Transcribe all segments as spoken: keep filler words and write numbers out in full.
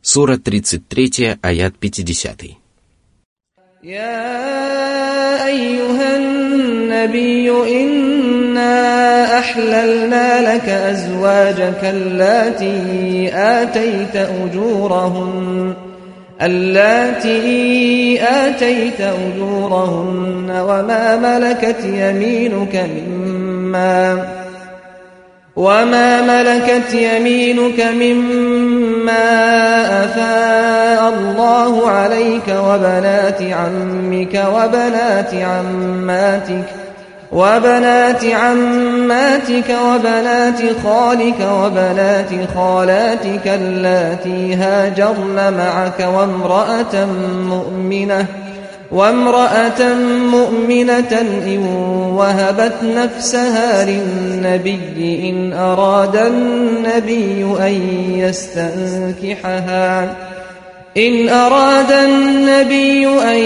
Сура тридцать три, аят пятьдесят. يا أيها النبي إنا أحللنا لك أزواجك اللاتي آتيت أجورهن اللاتي آتيت أجورهن وما ملكت يمينك مما وما ملكت يمينك مما أفاء الله عليك وبنات عمك وبنات عماتك وبنات عماتك وبنات خالك وبنات خالاتك اللاتي هاجرن معك وامرأة مؤمنة وامرأة مؤمنة إن وهبت نفسها للنبي إن أراد النبي أن يستنكحها إن أراد النبي أن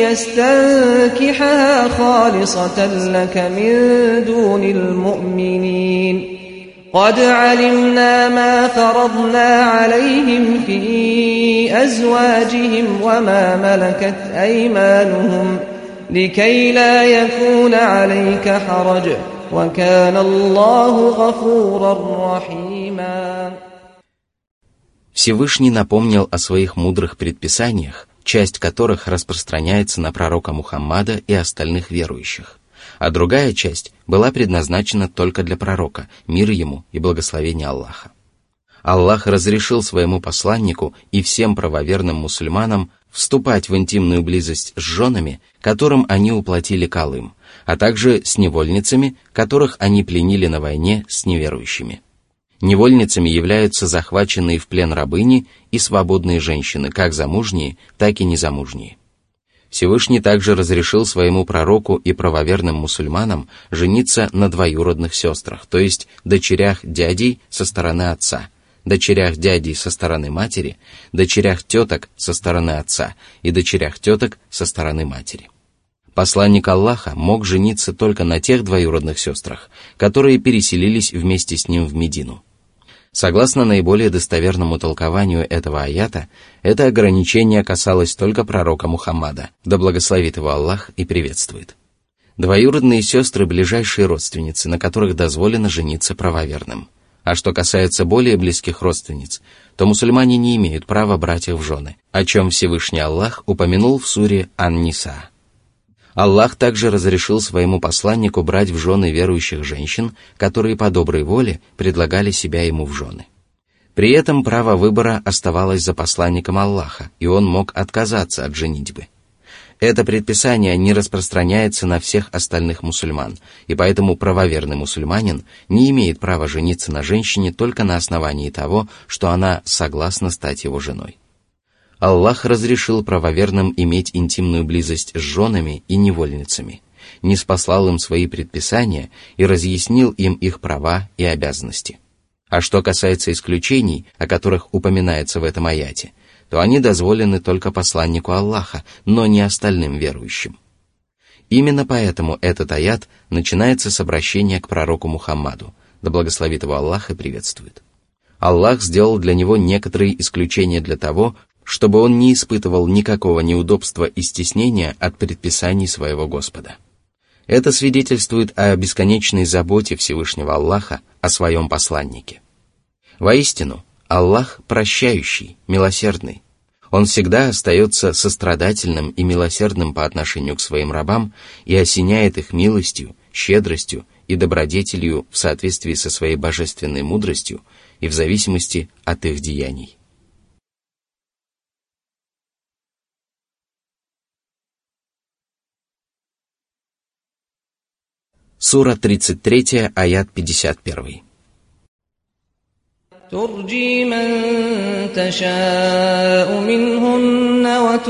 يستنكحها خالصة لك من دون المؤمنين قد علمنا ما فرضنا عليهم في أزواجهم وما ملكت أيمانهم لكي لا يكون عليك حرج وكان الله غفورا رحيما. Всевышний напомнил о своих мудрых предписаниях, часть которых распространяется на пророка Мухаммада и остальных верующих, а другая часть была предназначена только для пророка, мир ему и благословение Аллаха. Аллах разрешил своему посланнику и всем правоверным мусульманам вступать в интимную близость с женами, которым они уплатили калым, а также с невольницами, которых они пленили на войне с неверующими. Невольницами являются захваченные в плен рабыни и свободные женщины, как замужние, так и незамужние. Всевышний также разрешил своему пророку и правоверным мусульманам жениться на двоюродных сестрах, то есть дочерях дядей со стороны отца, дочерях дядей со стороны матери, дочерях теток со стороны отца и дочерях теток со стороны матери. Посланник Аллаха мог жениться только на тех двоюродных сестрах, которые переселились вместе с ним в Медину. Согласно наиболее достоверному толкованию этого аята, это ограничение касалось только пророка Мухаммада, да благословит его Аллах и приветствует. Двоюродные сестры – ближайшие родственницы, на которых дозволено жениться правоверным. А что касается более близких родственниц, то мусульмане не имеют права брать их в жены, о чем Всевышний Аллах упомянул в суре Ан-Ниса. Аллах также разрешил своему посланнику брать в жены верующих женщин, которые по доброй воле предлагали себя ему в жены. При этом право выбора оставалось за посланником Аллаха, и он мог отказаться от женитьбы. Это предписание не распространяется на всех остальных мусульман, и поэтому правоверный мусульманин не имеет права жениться на женщине только на основании того, что она согласна стать его женой. Аллах разрешил правоверным иметь интимную близость с женами и невольницами, ниспослал им свои предписания и разъяснил им их права и обязанности. А что касается исключений, о которых упоминается в этом аяте, то они дозволены только посланнику Аллаха, но не остальным верующим. Именно поэтому этот аят начинается с обращения к пророку Мухаммаду, да благословит его Аллах и приветствует. Аллах сделал для него некоторые исключения для того, чтобы он не испытывал никакого неудобства и стеснения от предписаний своего Господа. Это свидетельствует о бесконечной заботе Всевышнего Аллаха о своем посланнике. Воистину, Аллах прощающий, милосердный. Он всегда остается сострадательным и милосердным по отношению к своим рабам и осеняет их милостью, щедростью и добродетелью в соответствии со своей божественной мудростью и в зависимости от их деяний. Сура тридцать три, аят пятьдесят один. ترجي من تشاء منهن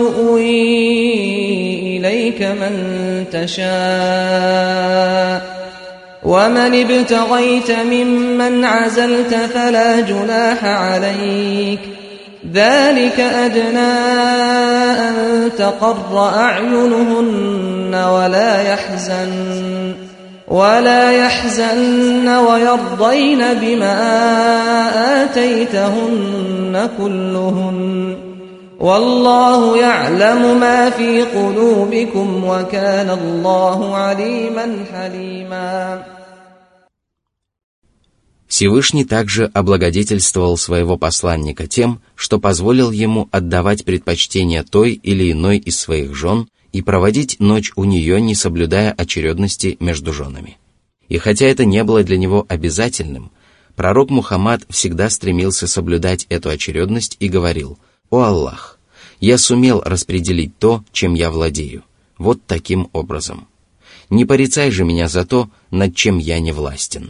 وتؤوي إليك من تشاء ومن ابتغيت ممن عزلت فلا جناح عليك ذلك أدنى أن تقر أعينهن ولا يحزن ولا يحزن ويرضين بما آتيتهن كلهن والله يعلم ما في قلوبكم وكان الله عليما حليما. Всевышний также облагодетельствовал своего посланника тем, что позволил ему отдавать предпочтение той или иной из своих жен и проводить ночь у нее, не соблюдая очередности между женами. И хотя это не было для него обязательным, пророк Мухаммад всегда стремился соблюдать эту очередность и говорил: «О Аллах, я сумел распределить то, чем я владею, вот таким образом. Не порицай же меня за то, над чем я не властен».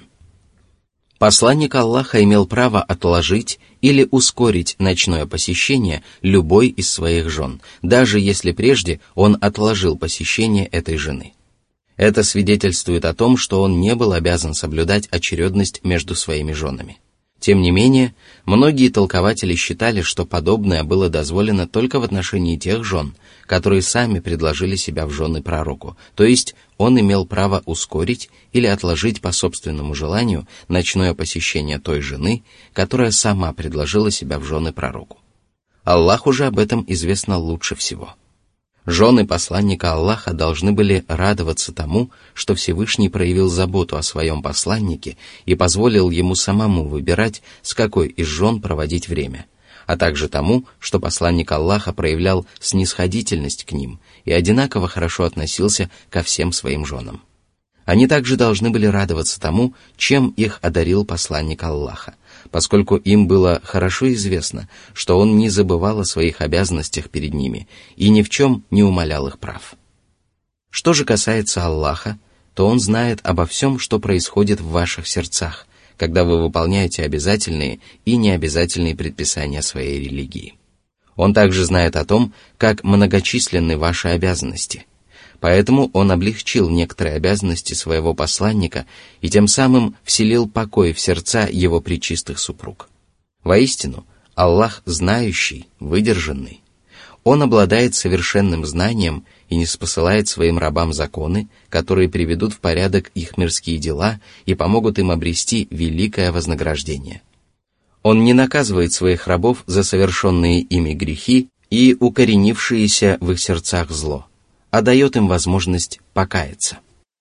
Посланник Аллаха имел право отложить или ускорить ночное посещение любой из своих жен, даже если прежде он отложил посещение этой жены. Это свидетельствует о том, что он не был обязан соблюдать очередность между своими женами. Тем не менее, многие толкователи считали, что подобное было дозволено только в отношении тех жен, которые сами предложили себя в жены пророку, то есть он имел право ускорить или отложить по собственному желанию ночное посещение той жены, которая сама предложила себя в жены пророку. Аллаху же об этом известно лучше всего. Жены посланника Аллаха должны были радоваться тому, что Всевышний проявил заботу о своем посланнике и позволил ему самому выбирать, с какой из жен проводить время, а также тому, что посланник Аллаха проявлял снисходительность к ним и одинаково хорошо относился ко всем своим женам. Они также должны были радоваться тому, чем их одарил посланник Аллаха, поскольку им было хорошо известно, что он не забывал о своих обязанностях перед ними и ни в чем не умалял их прав. Что же касается Аллаха, то Он знает обо всем, что происходит в ваших сердцах, когда вы выполняете обязательные и необязательные предписания своей религии. Он также знает о том, как многочисленны ваши обязанности. Поэтому он облегчил некоторые обязанности своего посланника и тем самым вселил покой в сердца его пречистых супруг. Воистину, Аллах знающий, выдержанный. Он обладает совершенным знанием и ниспосылает своим рабам законы, которые приведут в порядок их мирские дела и помогут им обрести великое вознаграждение. Он не наказывает своих рабов за совершенные ими грехи и укоренившееся в их сердцах зло, а дает им возможность покаяться.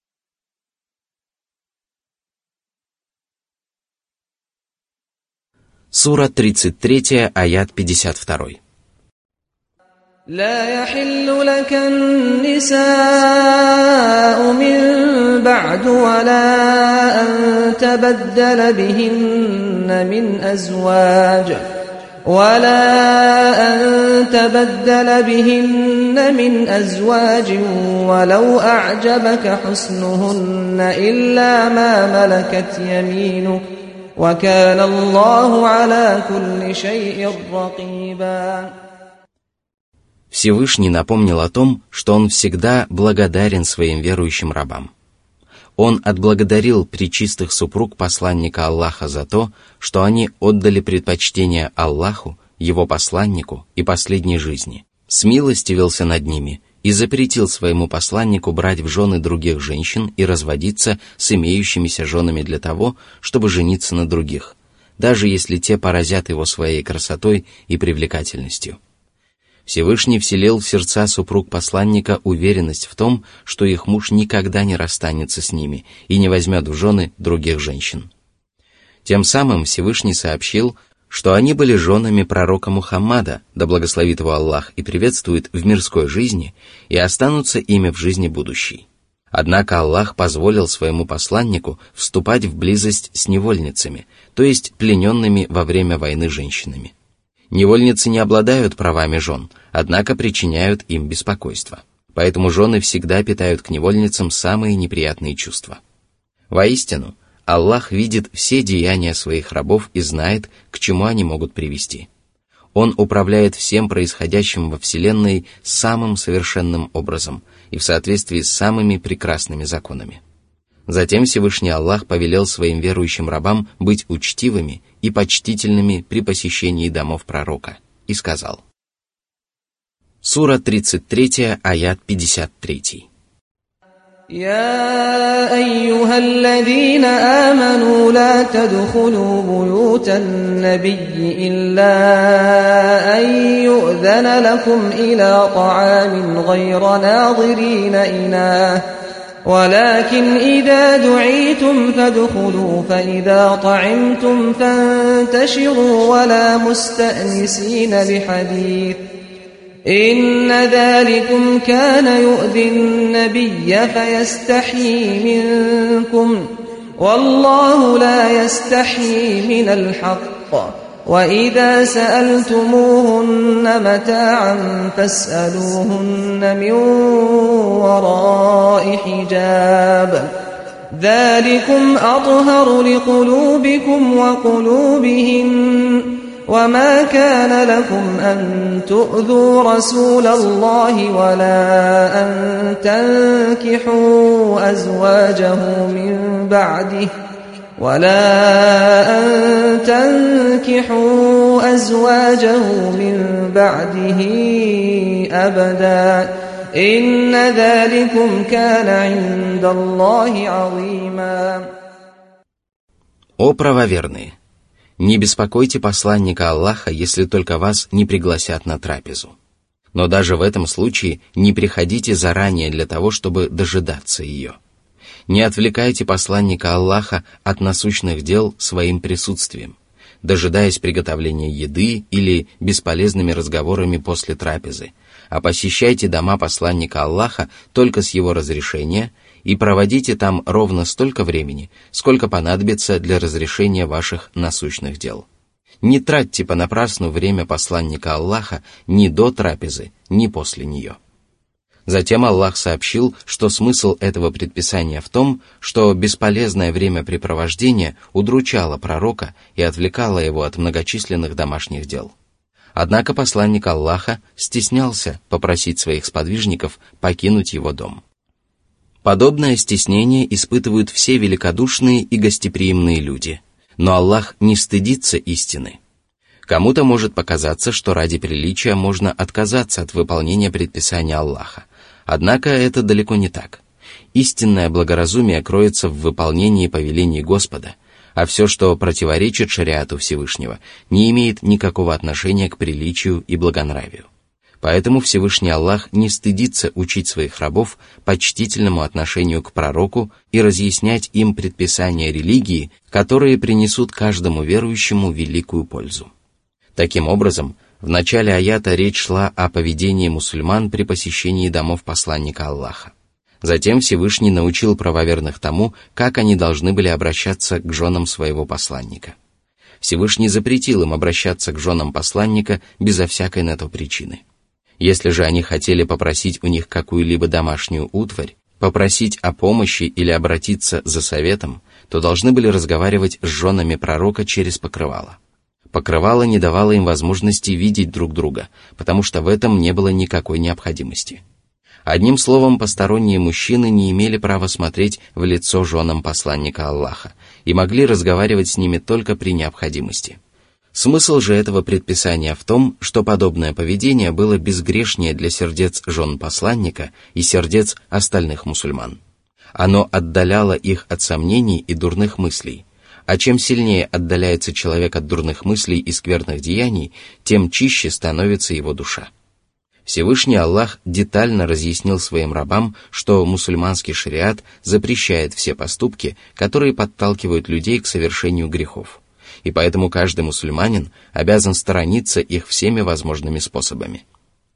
Сура тридцать три, аят пятьдесят два. لا يحل لك النساء من بعد ولا أن تبدل بهن من أزواج ولا أن تبدل بهن من أزواج ولو أعجبك حسنهن إلا ما ملكت يمينك وكان الله على كل شيء رقيبا. Всевышний напомнил о том, что Он всегда благодарен своим верующим рабам. Он отблагодарил пречистых супруг посланника Аллаха за то, что они отдали предпочтение Аллаху, его посланнику и последней жизни, смилостивился над ними и запретил своему посланнику брать в жены других женщин и разводиться с имеющимися женами для того, чтобы жениться на других, даже если те поразят его своей красотой и привлекательностью. Всевышний вселил в сердца супруг посланника уверенность в том, что их муж никогда не расстанется с ними и не возьмет в жены других женщин. Тем самым Всевышний сообщил, что они были женами пророка Мухаммада, да благословит его Аллах и приветствует в мирской жизни, и останутся ими в жизни будущей. Однако Аллах позволил своему посланнику вступать в близость с невольницами, то есть плененными во время войны женщинами. Невольницы не обладают правами жен, однако причиняют им беспокойство. Поэтому жены всегда питают к невольницам самые неприятные чувства. Воистину, Аллах видит все деяния своих рабов и знает, к чему они могут привести. Он управляет всем происходящим во Вселенной самым совершенным образом и в соответствии с самыми прекрасными законами. Затем Всевышний Аллах повелел своим верующим рабам быть учтивыми и почтительными при посещении домов пророка, и сказал. Сура тридцать три, аят пятьдесят три. يا أيها الذين آمنوا لا تدخلوا بيوت النبي إلا أن يؤذن لكم إلى طعام غير ناظرين إناه ولكن إذا دعيتم فادخلوا فإذا طعمتم فانتشروا ولا مستأنسين لحديث إن ذلكم كان يؤذي النبي فيستحيي منكم والله لا يستحيي من الحق وإذا سألتموهن متاعا فاسألوهن من وراء حجاب ذلكم أطهر لقلوبكم وقلوبهن وما كان لكم أن تؤذوا رسول الله ولا أن تنكحوا أزواجه من بعده ولا أن تنكحوا أزواجه من بعده أبدا إن ذلكم كان عند الله عظيما. О правоверные! Не беспокойте посланника Аллаха, если только вас не пригласят на трапезу. Но даже в этом случае не приходите заранее для того, чтобы дожидаться ее. Не отвлекайте посланника Аллаха от насущных дел своим присутствием, дожидаясь приготовления еды или бесполезными разговорами после трапезы, а посещайте дома посланника Аллаха только с его разрешения и проводите там ровно столько времени, сколько понадобится для разрешения ваших насущных дел. Не тратьте понапрасну время посланника Аллаха ни до трапезы, ни после нее. Затем Аллах сообщил, что смысл этого предписания в том, что бесполезное времяпрепровождение удручало пророка и отвлекало его от многочисленных домашних дел. Однако посланник Аллаха стеснялся попросить своих сподвижников покинуть его дом. Подобное стеснение испытывают все великодушные и гостеприимные люди, но Аллах не стыдится истины. Кому-то может показаться, что ради приличия можно отказаться от выполнения предписания Аллаха, однако это далеко не так. Истинное благоразумие кроется в выполнении повелений Господа, а все, что противоречит шариату Всевышнего, не имеет никакого отношения к приличию и благонравию. Поэтому Всевышний Аллах не стыдится учить своих рабов почтительному отношению к пророку и разъяснять им предписания религии, которые принесут каждому верующему великую пользу. Таким образом, в начале аята речь шла о поведении мусульман при посещении домов посланника Аллаха. Затем Всевышний научил правоверных тому, как они должны были обращаться к женам своего посланника. Всевышний запретил им обращаться к женам посланника безо всякой на то причины. Если же они хотели попросить у них какую-либо домашнюю утварь, попросить о помощи или обратиться за советом, то должны были разговаривать с женами пророка через покрывало. Покрывало не давало им возможности видеть друг друга, потому что в этом не было никакой необходимости. Одним словом, посторонние мужчины не имели права смотреть в лицо женам посланника Аллаха и могли разговаривать с ними только при необходимости. Смысл же этого предписания в том, что подобное поведение было безгрешнее для сердец жен посланника и сердец остальных мусульман. Оно отдаляло их от сомнений и дурных мыслей, а чем сильнее отдаляется человек от дурных мыслей и скверных деяний, тем чище становится его душа. Всевышний Аллах детально разъяснил своим рабам, что мусульманский шариат запрещает все поступки, которые подталкивают людей к совершению грехов, и поэтому каждый мусульманин обязан сторониться их всеми возможными способами.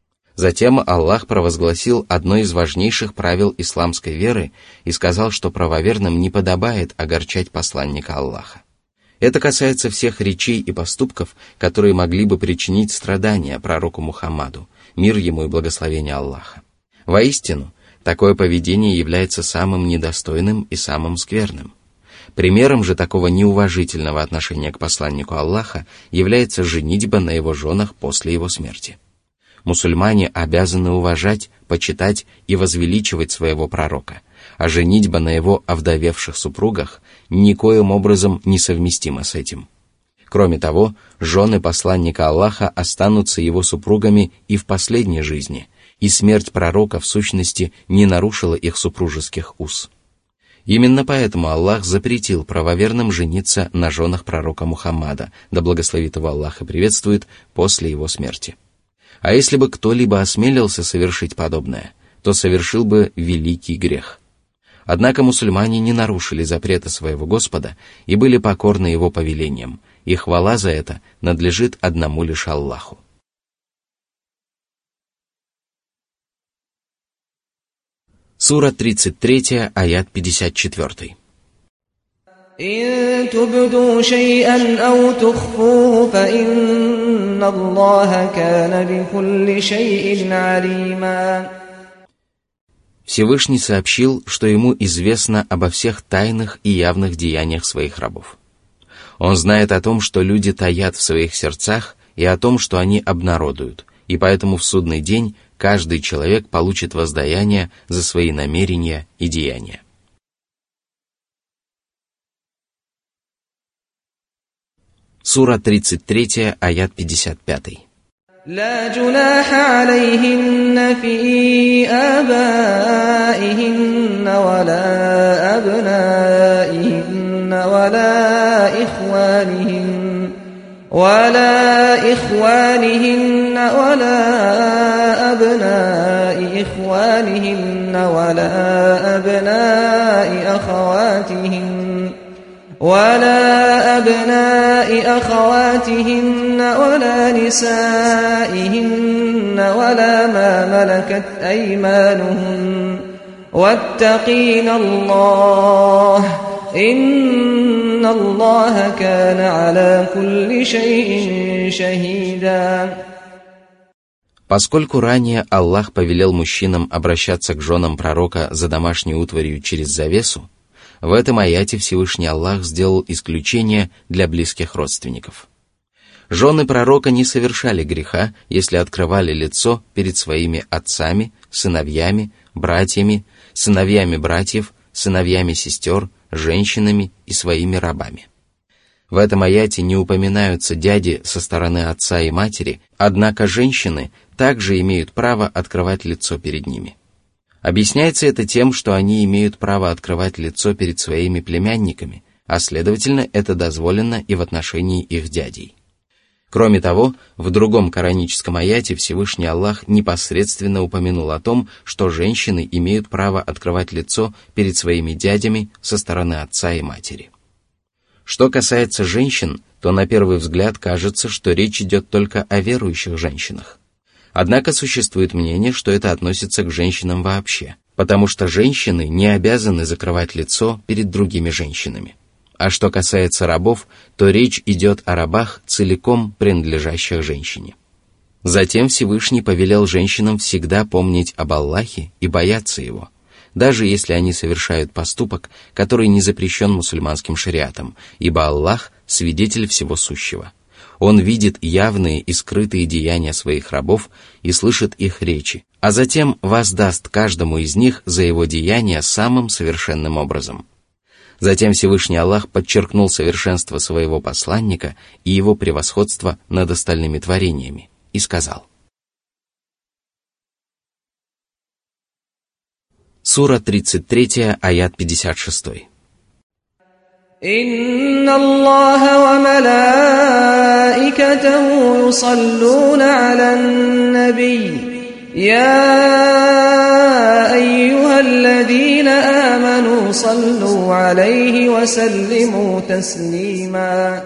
Затем Аллах провозгласил одно из важнейших правил исламской веры и сказал, что правоверным не подобает огорчать посланника Аллаха. Это касается всех речей и поступков, которые могли бы причинить страдания пророку Мухаммаду, мир ему и благословение Аллаха. Воистину, такое поведение является самым недостойным и самым скверным. Примером же такого неуважительного отношения к посланнику Аллаха является женитьба на его женах после его смерти. Мусульмане обязаны уважать, почитать и возвеличивать своего пророка, а женитьба на его овдовевших супругах никоим образом несовместима с этим. Кроме того, жены посланника Аллаха останутся его супругами и в последней жизни, и смерть пророка в сущности не нарушила их супружеских уз. Именно поэтому Аллах запретил правоверным жениться на женах пророка Мухаммада, да благословит его Аллах и приветствует, после его смерти. А если бы кто-либо осмелился совершить подобное, то совершил бы великий грех. Однако мусульмане не нарушили запрета своего Господа и были покорны его повелениям, и хвала за это надлежит одному лишь Аллаху. Сура тридцать три, аят пятьдесят четыре. إن تبدوا شيئا أو تخفوه فإن الله كان بكل شيء عليما. Всевышний сообщил, что ему известно обо всех тайных и явных деяниях своих рабов. Он знает о том, что люди таят в своих сердцах, и о том, что они обнародуют, и поэтому в судный день каждый человек получит воздаяние за свои намерения и деяния. Сура тридцать три, аят пятьдесят пять. لا جناح عليهن في آبائهن ولا أبنائهن ولا إخوانهن ولا إخوانهن ولا أبناء إخوانهن ولا أبناء أخواتهن ولا أبناء أخواتهن ولا نسائهن ولا ما ملكت أيمانهن واتقين الله إن الله كان على كل شيء شهيدا. Поскольку ранее Аллах повелел мужчинам обращаться к женам пророка за домашней утварью через завесу, в этом аяте Всевышний Аллах сделал исключение для близких родственников. Жены пророка не совершали греха, если открывали лицо перед своими отцами, сыновьями, братьями, сыновьями братьев, сыновьями сестер, женщинами и своими рабами. В этом аяте не упоминаются дяди со стороны отца и матери, однако женщины также имеют право открывать лицо перед ними. Объясняется это тем, что они имеют право открывать лицо перед своими племянниками, а следовательно, это дозволено и в отношении их дядей. Кроме того, в другом кораническом аяте Всевышний Аллах непосредственно упомянул о том, что женщины имеют право открывать лицо перед своими дядями со стороны отца и матери. Что касается женщин, то на первый взгляд кажется, что речь идет только о верующих женщинах. Однако существует мнение, что это относится к женщинам вообще, потому что женщины не обязаны закрывать лицо перед другими женщинами. А что касается рабов, то речь идет о рабах, целиком принадлежащих женщине. Затем Всевышний повелел женщинам всегда помнить об Аллахе и бояться Его, даже если они совершают поступок, который не запрещен мусульманским шариатом, ибо Аллах – свидетель всего сущего. Он видит явные и скрытые деяния своих рабов и слышит их речи, а затем воздаст каждому из них за его деяния самым совершенным образом. Затем Всевышний Аллах подчеркнул совершенство своего посланника и его превосходство над остальными творениями и сказал. Сура тридцать три, аят пятьдесят шесть. إن الله وملائكته يصلون على النبي يا أيها الذين آمنوا صلوا عليه وسلموا تسليما.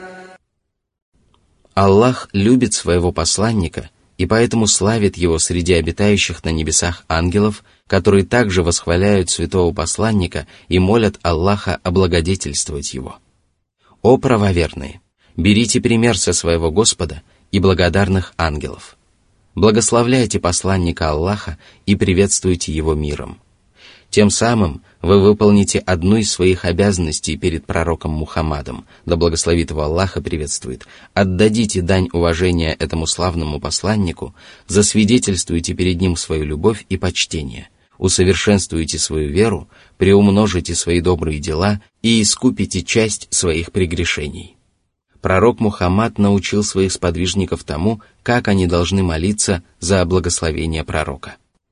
Аллах любит своего посланника и поэтому славит его среди обитающих на небесах ангелов, которые также восхваляют святого посланника и молят Аллаха облагодетельствовать его. О правоверные! Берите пример со своего Господа и благодарных ангелов. Благословляйте посланника Аллаха и приветствуйте его миром. Тем самым вы выполните одну из своих обязанностей перед пророком Мухаммадом, да благословит его Аллах и приветствует. Отдадите дань уважения этому славному посланнику, засвидетельствуйте перед ним свою любовь и почтение, усовершенствуйте свою веру, приумножите свои добрые дела и искупите часть своих прегрешений. Пророк Мухаммад научил своих сподвижников тому, как они должны молиться за благословение пророка.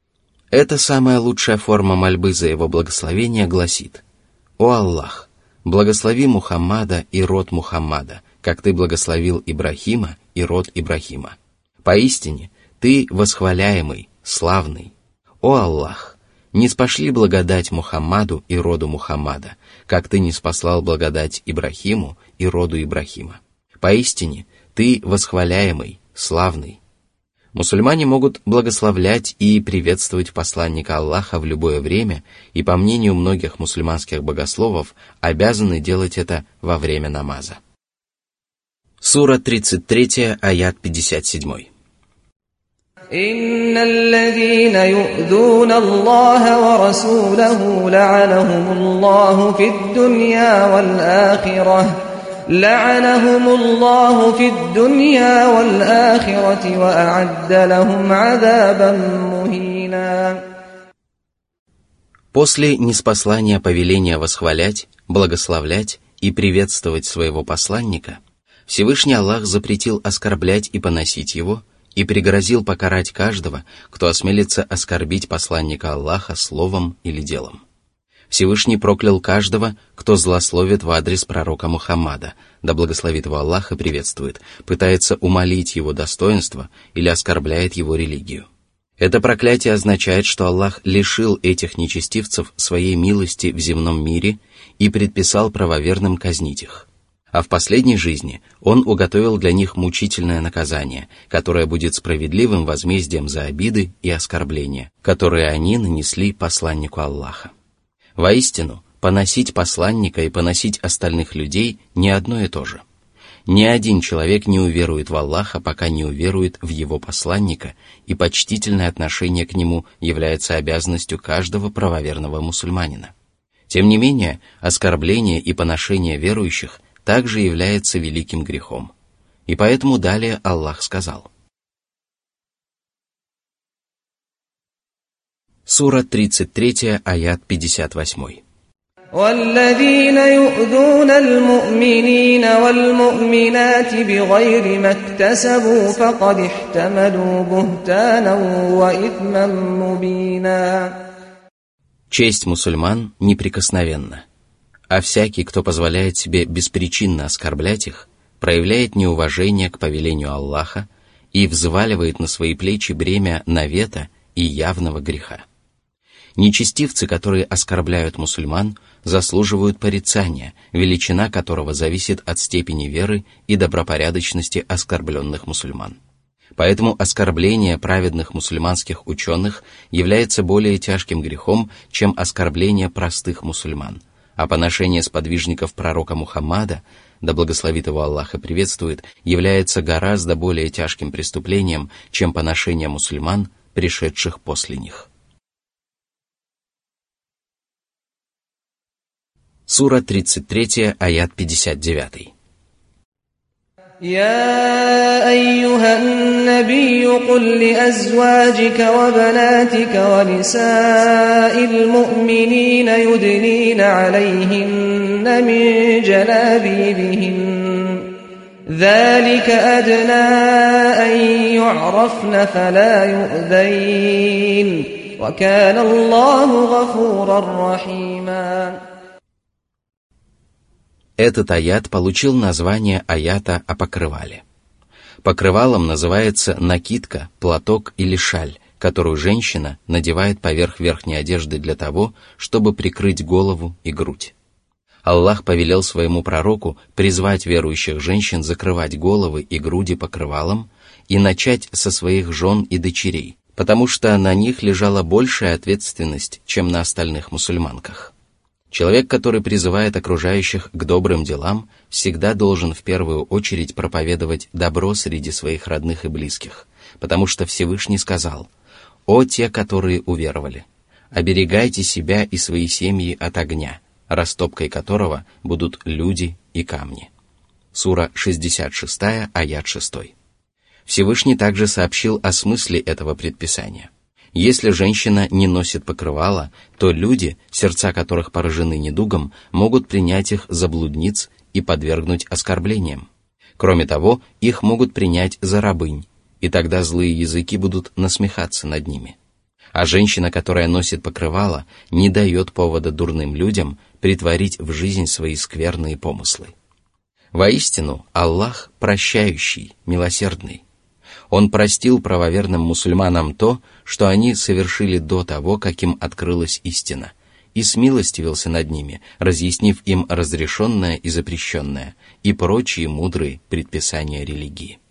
Эта самая лучшая форма мольбы за его благословение гласит: «О Аллах, благослови Мухаммада и род Мухаммада, как ты благословил Ибрахима и род Ибрахима. Поистине, ты восхваляемый, славный. О Аллах, ниспошли благодать Мухаммаду и роду Мухаммада, как ты ниспослал благодать Ибрахиму и роду Ибрахима. Поистине, ты восхваляемый, славный». Мусульмане могут благословлять и приветствовать посланника Аллаха в любое время и, по мнению многих мусульманских богословов, обязаны делать это во время намаза. Сура тридцать три, аят пятьдесят семь. إن الذين يؤذون الله ورسوله لعنهم الله في الدنيا والآخرة لعنهم الله في الدنيا والآخرة وأعد لهم عذابا مهينا. После ниспослания повеления восхвалять, благословлять и приветствовать своего посланника, Всевышний Аллах запретил оскорблять и поносить его и пригрозил покарать каждого, кто осмелится оскорбить посланника Аллаха словом или делом. Всевышний проклял каждого, кто злословит в адрес пророка Мухаммада, да благословит его Аллах и приветствует, пытается умалить его достоинство или оскорбляет его религию. Это проклятие означает, что Аллах лишил этих нечестивцев своей милости в земном мире и предписал правоверным казнить их. А в последней жизни Он уготовил для них мучительное наказание, которое будет справедливым возмездием за обиды и оскорбления, которые они нанесли посланнику Аллаха. Воистину, поносить посланника и поносить остальных людей не одно и то же. Ни один человек не уверует в Аллаха, пока не уверует в его посланника, и почтительное отношение к нему является обязанностью каждого правоверного мусульманина. Тем не менее, оскорбление и поношение верующих также является великим грехом. И поэтому далее Аллах сказал. Сура тридцать три, аят пятьдесят восемь. والذين يؤذون المؤمنين والمؤمنات بغير ما اكتسبوا فقد احتملوا بهتانا وإثما مبينا. Честь мусульман неприкосновенна, а всякий, кто позволяет себе беспричинно оскорблять их, проявляет неуважение к повелению Аллаха и взваливает на свои плечи бремя навета и явного греха. Нечестивцы, которые оскорбляют мусульман, заслуживают порицания, величина которого зависит от степени веры и добропорядочности оскорбленных мусульман. Поэтому оскорбление праведных мусульманских ученых является более тяжким грехом, чем оскорбление простых мусульман, а поношение сподвижников пророка Мухаммада, да благословит его Аллах и приветствует, является гораздо более тяжким преступлением, чем поношение мусульман, пришедших после них. Сура тридцать три, аят пятьдесят девять. يا أيها النبي قل لأزواجك وبناتك ونساء المؤمنين يدنين عليهن من جلابيبهن ذلك أدنى أن يعرفن فلا يؤذين وكان الله غفورا رحيما. Этот аят получил название аята о покрывале. Покрывалом называется накидка, платок или шаль, которую женщина надевает поверх верхней одежды для того, чтобы прикрыть голову и грудь. Аллах повелел своему пророку призвать верующих женщин закрывать головы и груди покрывалом и начать со своих жен и дочерей, потому что на них лежала большая ответственность, чем на остальных мусульманках. Человек, который призывает окружающих к добрым делам, всегда должен в первую очередь проповедовать добро среди своих родных и близких, потому что Всевышний сказал: «О те, которые уверовали, оберегайте себя и свои семьи от огня, растопкой которого будут люди и камни». Сура шестьдесят шесть, аят шесть. Всевышний также сообщил о смысле этого предписания. Если женщина не носит покрывала, то люди, сердца которых поражены недугом, могут принять их за блудниц и подвергнуть оскорблениям. Кроме того, их могут принять за рабынь, и тогда злые языки будут насмехаться над ними. А женщина, которая носит покрывало, не дает повода дурным людям претворить в жизнь свои скверные помыслы. Воистину, Аллах прощающий, милосердный. Он простил правоверным мусульманам то, что они совершили до того, как им открылась истина, и смилостивился над ними, разъяснив им разрешенное и запрещенное, и прочие мудрые предписания религии.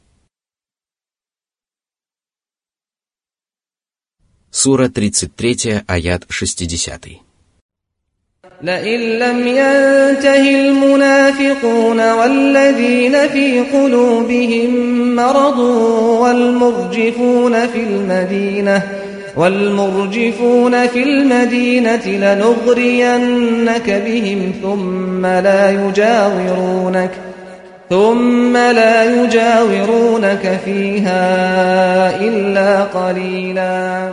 Сура тридцать три, аят шестьдесят. لئن لم ينته المنافقون والذين في قلوبهم مرض والمرجفون في المدينة والمرجفون في المدينة لنغرينك بهم ثم لا يجاورونك ثم لا يجاورونك فيها إلا قليلا.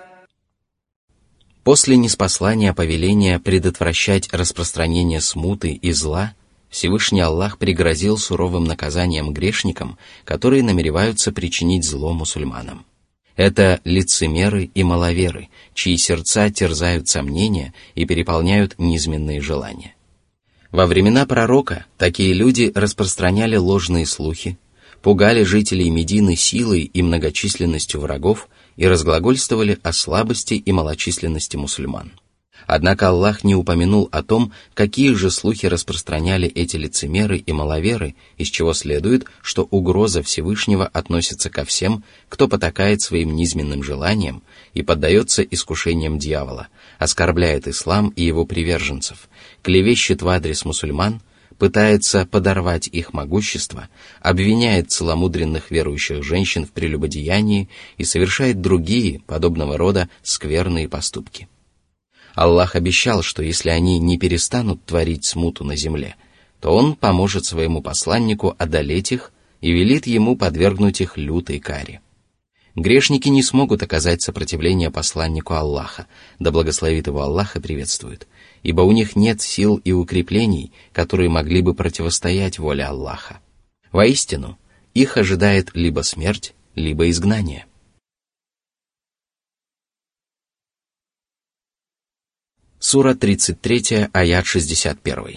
После ниспослания повеления предотвращать распространение смуты и зла, Всевышний Аллах пригрозил суровым наказанием грешникам, которые намереваются причинить зло мусульманам. Это лицемеры и маловеры, чьи сердца терзают сомнения и переполняют низменные желания. Во времена пророка такие люди распространяли ложные слухи, пугали жителей Медины силой и многочисленностью врагов и разглагольствовали о слабости и малочисленности мусульман. Однако Аллах не упомянул о том, какие же слухи распространяли эти лицемеры и маловеры, из чего следует, что угроза Всевышнего относится ко всем, кто потакает своим низменным желаниям и поддается искушениям дьявола, оскорбляет ислам и его приверженцев, клевещет в адрес мусульман, пытается подорвать их могущество, обвиняет целомудренных верующих женщин в прелюбодеянии и совершает другие, подобного рода, скверные поступки. Аллах обещал, что если они не перестанут творить смуту на земле, то Он поможет своему посланнику одолеть их и велит ему подвергнуть их лютой каре. Грешники не смогут оказать сопротивление посланнику Аллаха, да благословит его Аллах и приветствует, ибо у них нет сил и укреплений, которые могли бы противостоять воле Аллаха. Воистину, их ожидает либо смерть, либо изгнание. Сура тридцать три, аят шестьдесят один.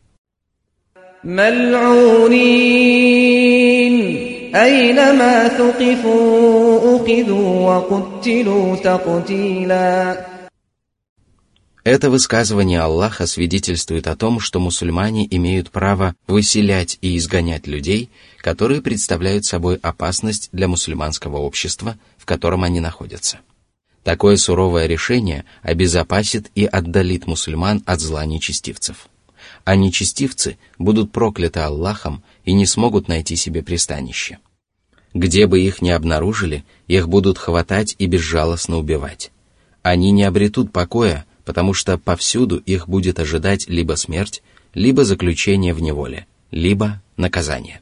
ملعونين أينما ثقفوا أخذوا وقتلوا تقتيلا. Это высказывание Аллаха свидетельствует о том, что мусульмане имеют право выселять и изгонять людей, которые представляют собой опасность для мусульманского общества, в котором они находятся. Такое суровое решение обезопасит и отдалит мусульман от зла нечестивцев. А нечестивцы будут прокляты Аллахом и не смогут найти себе пристанище. Где бы их ни обнаружили, их будут хватать и безжалостно убивать. Они не обретут покоя, потому что повсюду их будет ожидать либо смерть, либо заключение в неволе, либо наказание.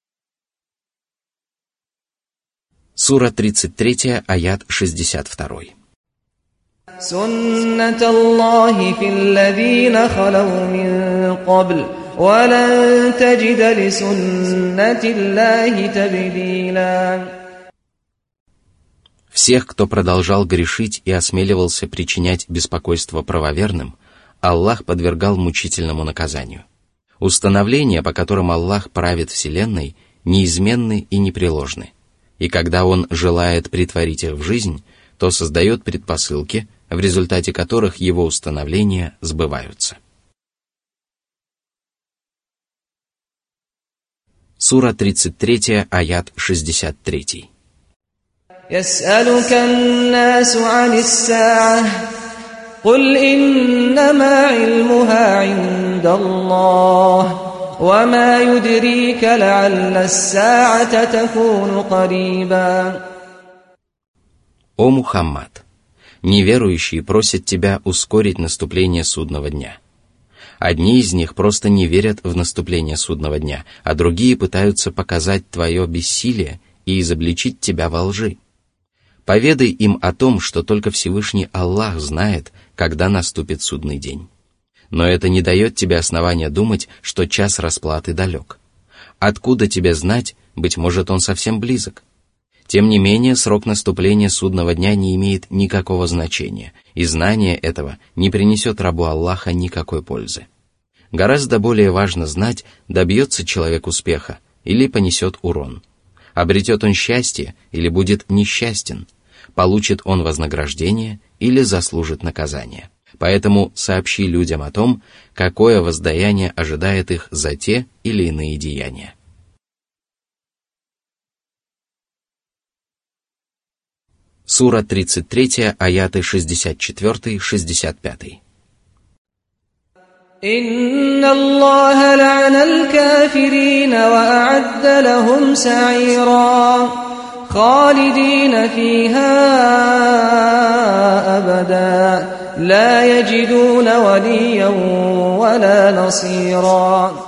Сура тридцать три, аят шестьдесят два. سنة الله في الذين خلوا من قبل ولن تجد لسنة الله تبديلا. Всех, кто продолжал грешить и осмеливался причинять беспокойство правоверным, Аллах подвергал мучительному наказанию. Установления, по которым Аллах правит вселенной, неизменны и непреложны. И когда Он желает претворить их в жизнь, то создает предпосылки, в результате которых его установления сбываются. Сура тридцать три, аят шестьдесят три. يسألك الناس عن الساعة قل إنما علمها عند الله وما يدريك لعل الساعة تكون قريبا. О Мухаммад! Неверующие просят тебя ускорить наступление судного дня. Одни из них просто не верят в наступление судного дня, а другие пытаются показать твое бессилие и изобличить тебя во лжи. Поведай им о том, что только Всевышний Аллах знает, когда наступит судный день. Но это не дает тебе основания думать, что час расплаты далек. Откуда тебе знать, быть может, он совсем близок? Тем не менее, срок наступления судного дня не имеет никакого значения, и знание этого не принесет рабу Аллаха никакой пользы. Гораздо более важно знать, добьется человек успеха или понесет урон. Обретет он счастье или будет несчастен, получит он вознаграждение или заслужит наказание. Поэтому сообщи людям о том, какое воздаяние ожидает их за те или иные деяния. Сура тридцать три, аяты шестьдесят четыре шестьдесят пять. إن الله لعن الكافرين وأعد لهم سعيرا خالدين فيها أبدا لا يجدون وليا ولا نصيرا.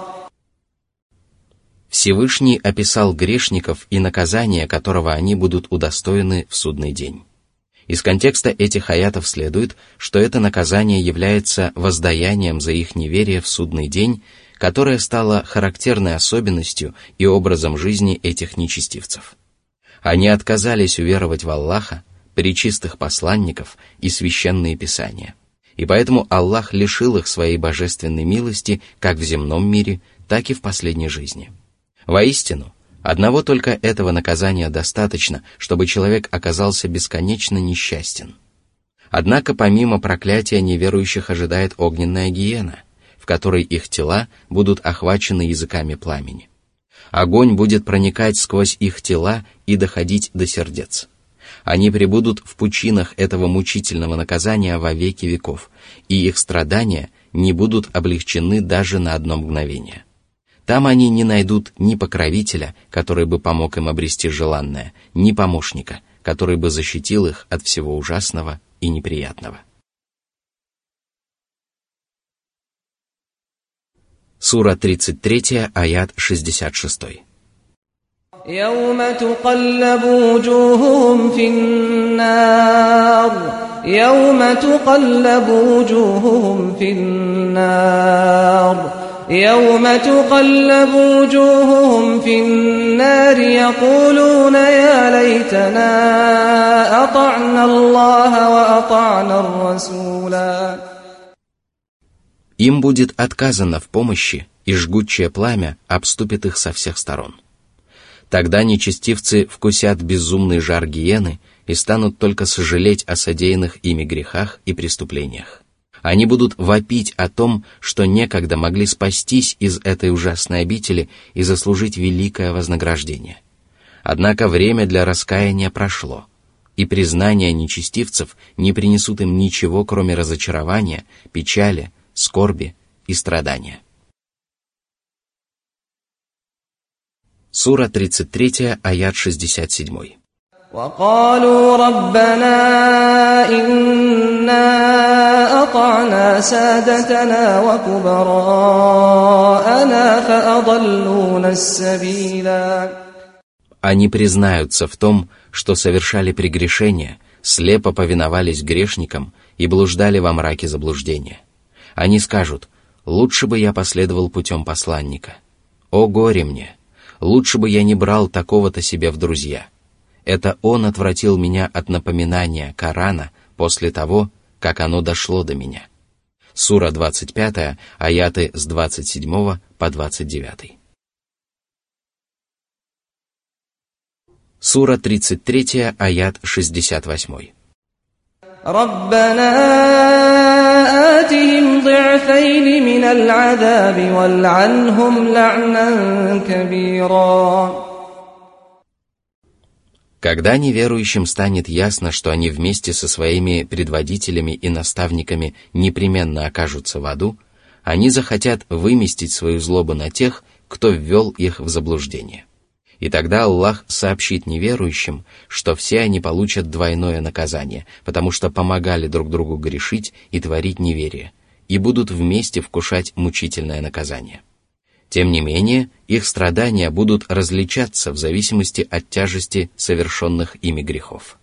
Всевышний описал грешников и наказание, которого они будут удостоены в судный день. Из контекста этих аятов следует, что это наказание является воздаянием за их неверие в судный день, которое стало характерной особенностью и образом жизни этих нечестивцев. Они отказались уверовать в Аллаха, пречистых посланников и священные писания. И поэтому Аллах лишил их своей божественной милости как в земном мире, так и в последней жизни. Воистину, одного только этого наказания достаточно, чтобы человек оказался бесконечно несчастен. Однако помимо проклятия неверующих ожидает огненная гиена, в которой их тела будут охвачены языками пламени. Огонь будет проникать сквозь их тела и доходить до сердец. Они пребудут в пучинах этого мучительного наказания во веки веков, и их страдания не будут облегчены даже на одно мгновение. Там они не найдут ни покровителя, который бы помог им обрести желанное, ни помощника, который бы защитил их от всего ужасного и неприятного. Сура тридцать три, аят шестьдесят шесть. يوم تقلب وجوههم في النار يوم تقلب وجوههم في النار يوم تقلب وجوههم في النار يقولون يا ليتنا أطعنا الله وأطعنا الرسولا. Им будет отказано в помощи, и жгучее пламя обступит их со всех сторон. Тогда нечестивцы вкусят безумный жар гиены и станут только сожалеть о содеянных ими грехах и преступлениях. Они будут вопить о том, что некогда могли спастись из этой ужасной обители и заслужить великое вознаграждение. Однако время для раскаяния прошло, и признания нечестивцев не принесут им ничего, кроме разочарования, печали, скорби и страдания. Сура тридцать три, аят шестьдесят семь. وقالوا ربنا إنا أطعنا سادتنا وكبراءنا فأضلونا السبيلا. Они признаются в том, что совершали прегрешения, слепо повиновались грешникам и блуждали во мраке заблуждения. Они скажут: «Лучше бы я последовал путем посланника. О горе мне! Лучше бы я не брал такого-то себе в друзья. Это он отвратил меня от напоминания Корана после того, как оно дошло до меня». Сура двадцать пять, аяты с двадцать семь по двадцать девять. Сура тридцать три, аят шестьдесят восемь. ربنا آتهم ضعفين من العذاب والعنهم لعنا كبيرا. Когда неверующим станет ясно, что они вместе со своими предводителями и наставниками непременно окажутся в аду, они захотят выместить свою злобу на тех, кто ввел их в заблуждение. И тогда Аллах сообщит неверующим, что все они получат двойное наказание, потому что помогали друг другу грешить и творить неверие, и будут вместе вкушать мучительное наказание. Тем не менее, их страдания будут различаться в зависимости от тяжести совершенных ими грехов.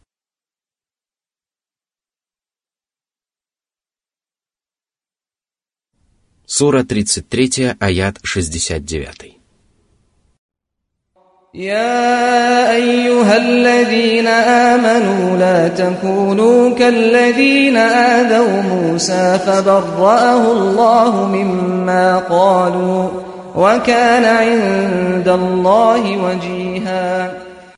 Сура тридцать три, аят шестьдесят девять. يا أيها الذين آمنوا لا تكونوا كالذين آذوا موسى فبرأه الله مما قالوا وكان عند الله وجيها.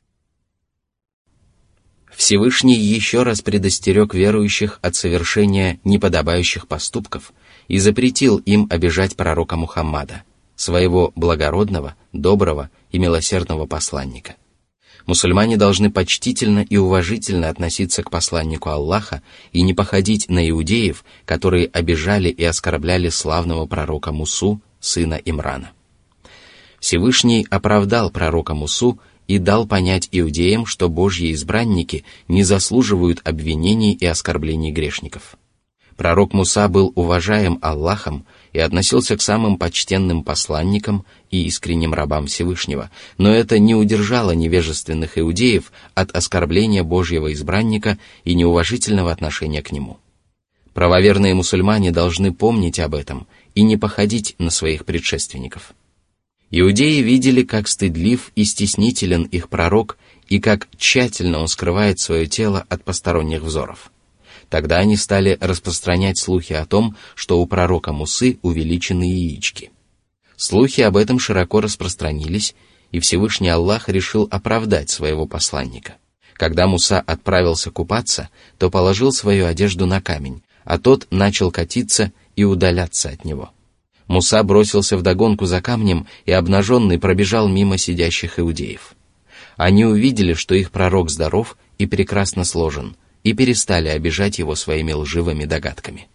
Всевышний еще раз предостерег верующих от совершения неподобающих поступков и запретил им обижать пророка Мухаммада, своего благородного, доброго и милосердного посланника. Мусульмане должны почтительно и уважительно относиться к посланнику Аллаха и не походить на иудеев, которые обижали и оскорбляли славного пророка Мусу, сына Имрана. Всевышний оправдал пророка Мусу и дал понять иудеям, что Божьи избранники не заслуживают обвинений и оскорблений грешников. Пророк Муса был уважаем Аллахом и относился к самым почтенным посланникам и искренним рабам Всевышнего, но это не удержало невежественных иудеев от оскорбления Божьего избранника и неуважительного отношения к нему. Правоверные мусульмане должны помнить об этом и не походить на своих предшественников. Иудеи видели, как стыдлив и стеснителен их пророк и как тщательно он скрывает свое тело от посторонних взоров. Тогда они стали распространять слухи о том, что у пророка Мусы увеличены яички. Слухи об этом широко распространились, и Всевышний Аллах решил оправдать своего посланника. Когда Муса отправился купаться, то положил свою одежду на камень, а тот начал катиться и удаляться от него. Муса бросился вдогонку за камнем и обнаженный пробежал мимо сидящих иудеев. Они увидели, что их пророк здоров и прекрасно сложен, и перестали обижать его своими лживыми догадками.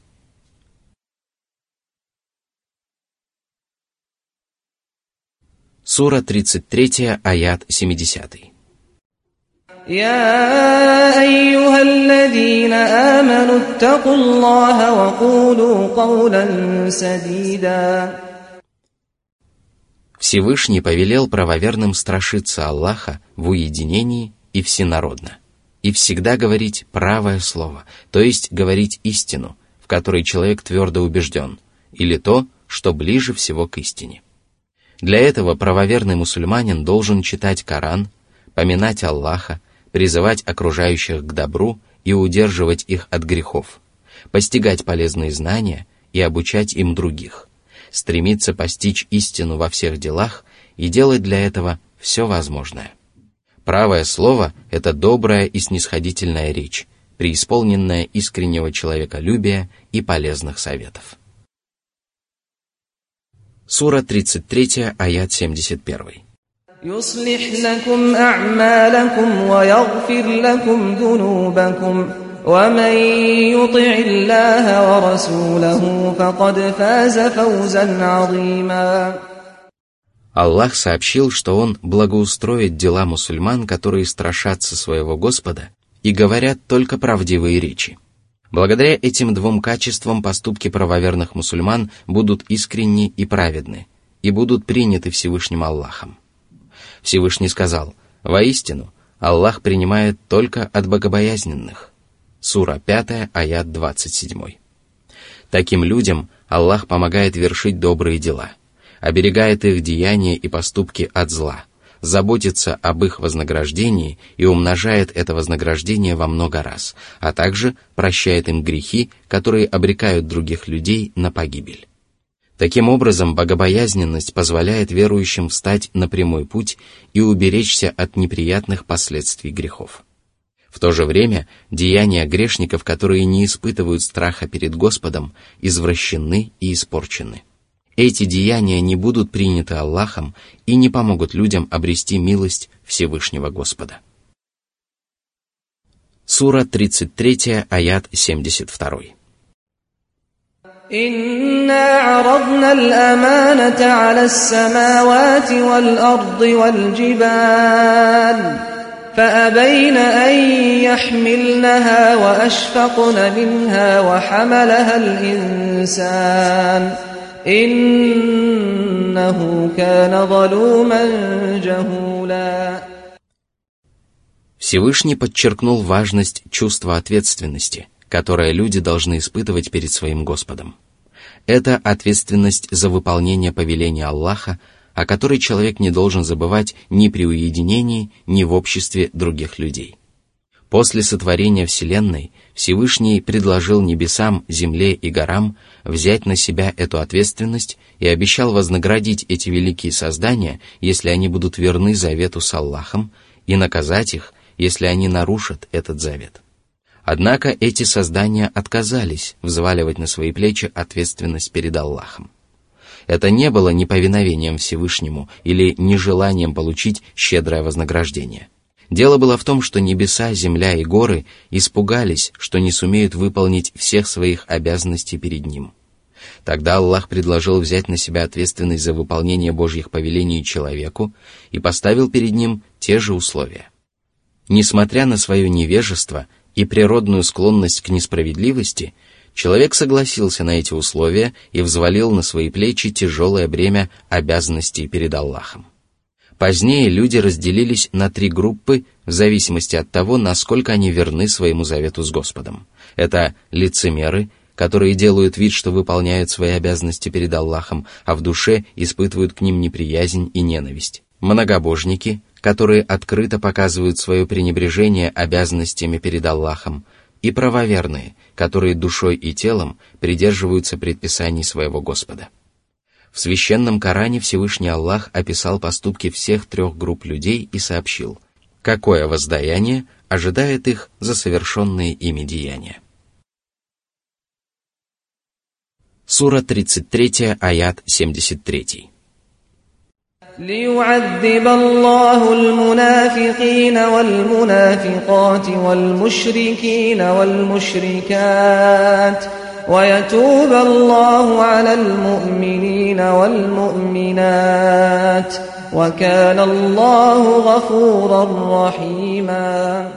Сура тридцать три, аят семьдесят. يا أيها الذين آمنوا اتقوا الله وقولوا قولا سديدا. Всевышний повелел правоверным страшиться Аллаха в уединении и всенародно, и всегда говорить правое слово, то есть говорить истину, в которой человек твердо убежден, или то, что ближе всего к истине. Для этого правоверный мусульманин должен читать Коран, поминать Аллаха, призывать окружающих к добру и удерживать их от грехов, постигать полезные знания и обучать им других, стремиться постичь истину во всех делах и делать для этого все возможное. Правое слово – это добрая и снисходительная речь, преисполненная искреннего человеколюбия и полезных советов. Сура тридцать три, аят семьдесят один. يصلح لكم أعمالكم ويغفر لكم ذنوبكم ومن يطع الله ورسوله فقد فاز فوزا عظيما. Аллах сообщил, что Он благоустроит дела мусульман, которые страшатся своего Господа и говорят только правдивые речи. Благодаря этим двум качествам поступки правоверных мусульман будут искренни и праведны и будут приняты Всевышним Аллахом. Всевышний сказал: «Воистину, Аллах принимает только от богобоязненных». Сура пять, аят двадцать семь. Таким людям Аллах помогает вершить добрые дела, оберегает их деяния и поступки от зла, заботится об их вознаграждении и умножает это вознаграждение во много раз, а также прощает им грехи, которые обрекают других людей на погибель. Таким образом, богобоязненность позволяет верующим встать на прямой путь и уберечься от неприятных последствий грехов. В то же время, деяния грешников, которые не испытывают страха перед Господом, извращены и испорчены. Эти деяния не будут приняты Аллахом и не помогут людям обрести милость Всевышнего Господа. Сура тридцать три, аят семьдесят два. إنا عرضنا الأمانة على السماوات والأرض والجبال فأبين أن يحملنها وأشفقن منها وحملها الإنسان إنه كان ظلوما جهولا. Всевышний подчеркнул важность чувства ответственности, которое люди должны испытывать перед своим Господом. Это ответственность за выполнение повеления Аллаха, о которой человек не должен забывать ни при уединении, ни в обществе других людей. После сотворения Вселенной Всевышний предложил небесам, земле и горам взять на себя эту ответственность и обещал вознаградить эти великие создания, если они будут верны завету с Аллахом, и наказать их, если они нарушат этот завет. Однако эти создания отказались взваливать на свои плечи ответственность перед Аллахом. Это не было неповиновением Всевышнему или нежеланием получить щедрое вознаграждение. Дело было в том, что небеса, земля и горы испугались, что не сумеют выполнить всех своих обязанностей перед Ним. Тогда Аллах предложил взять на себя ответственность за выполнение Божьих повелений человеку и поставил перед ним те же условия. Несмотря на свое невежество и природную склонность к несправедливости, человек согласился на эти условия и взвалил на свои плечи тяжелое бремя обязанностей перед Аллахом. Позднее люди разделились на три группы в зависимости от того, насколько они верны своему завету с Господом. Это лицемеры, которые делают вид, что выполняют свои обязанности перед Аллахом, а в душе испытывают к ним неприязнь и ненависть. Многобожники, которые открыто показывают свое пренебрежение обязанностями перед Аллахом, и правоверные, которые душой и телом придерживаются предписаний своего Господа. В священном Коране Всевышний Аллах описал поступки всех трех групп людей и сообщил, какое воздаяние ожидает их за совершенные ими деяния. Сура тридцать три, аят семьдесят три. ليعذب الله المنافقين والمنافقات والمشركين والمشركات ويتوب الله على المؤمنين والمؤمنات وكان الله غفورا رحيما.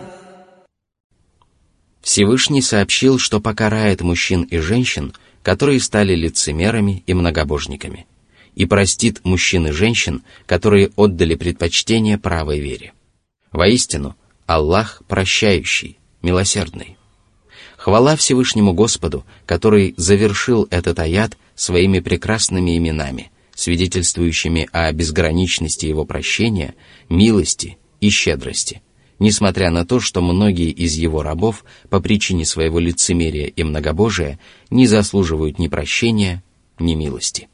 Всевышний сообщил, что покарает мужчин и женщин, которые стали лицемерами и многобожниками, и простит мужчин и женщин, которые отдали предпочтение правой вере. Воистину, Аллах прощающий, милосердный. Хвала Всевышнему Господу, который завершил этот аят своими прекрасными именами, свидетельствующими о безграничности Его прощения, милости и щедрости, несмотря на то, что многие из Его рабов по причине своего лицемерия и многобожия не заслуживают ни прощения, ни милости.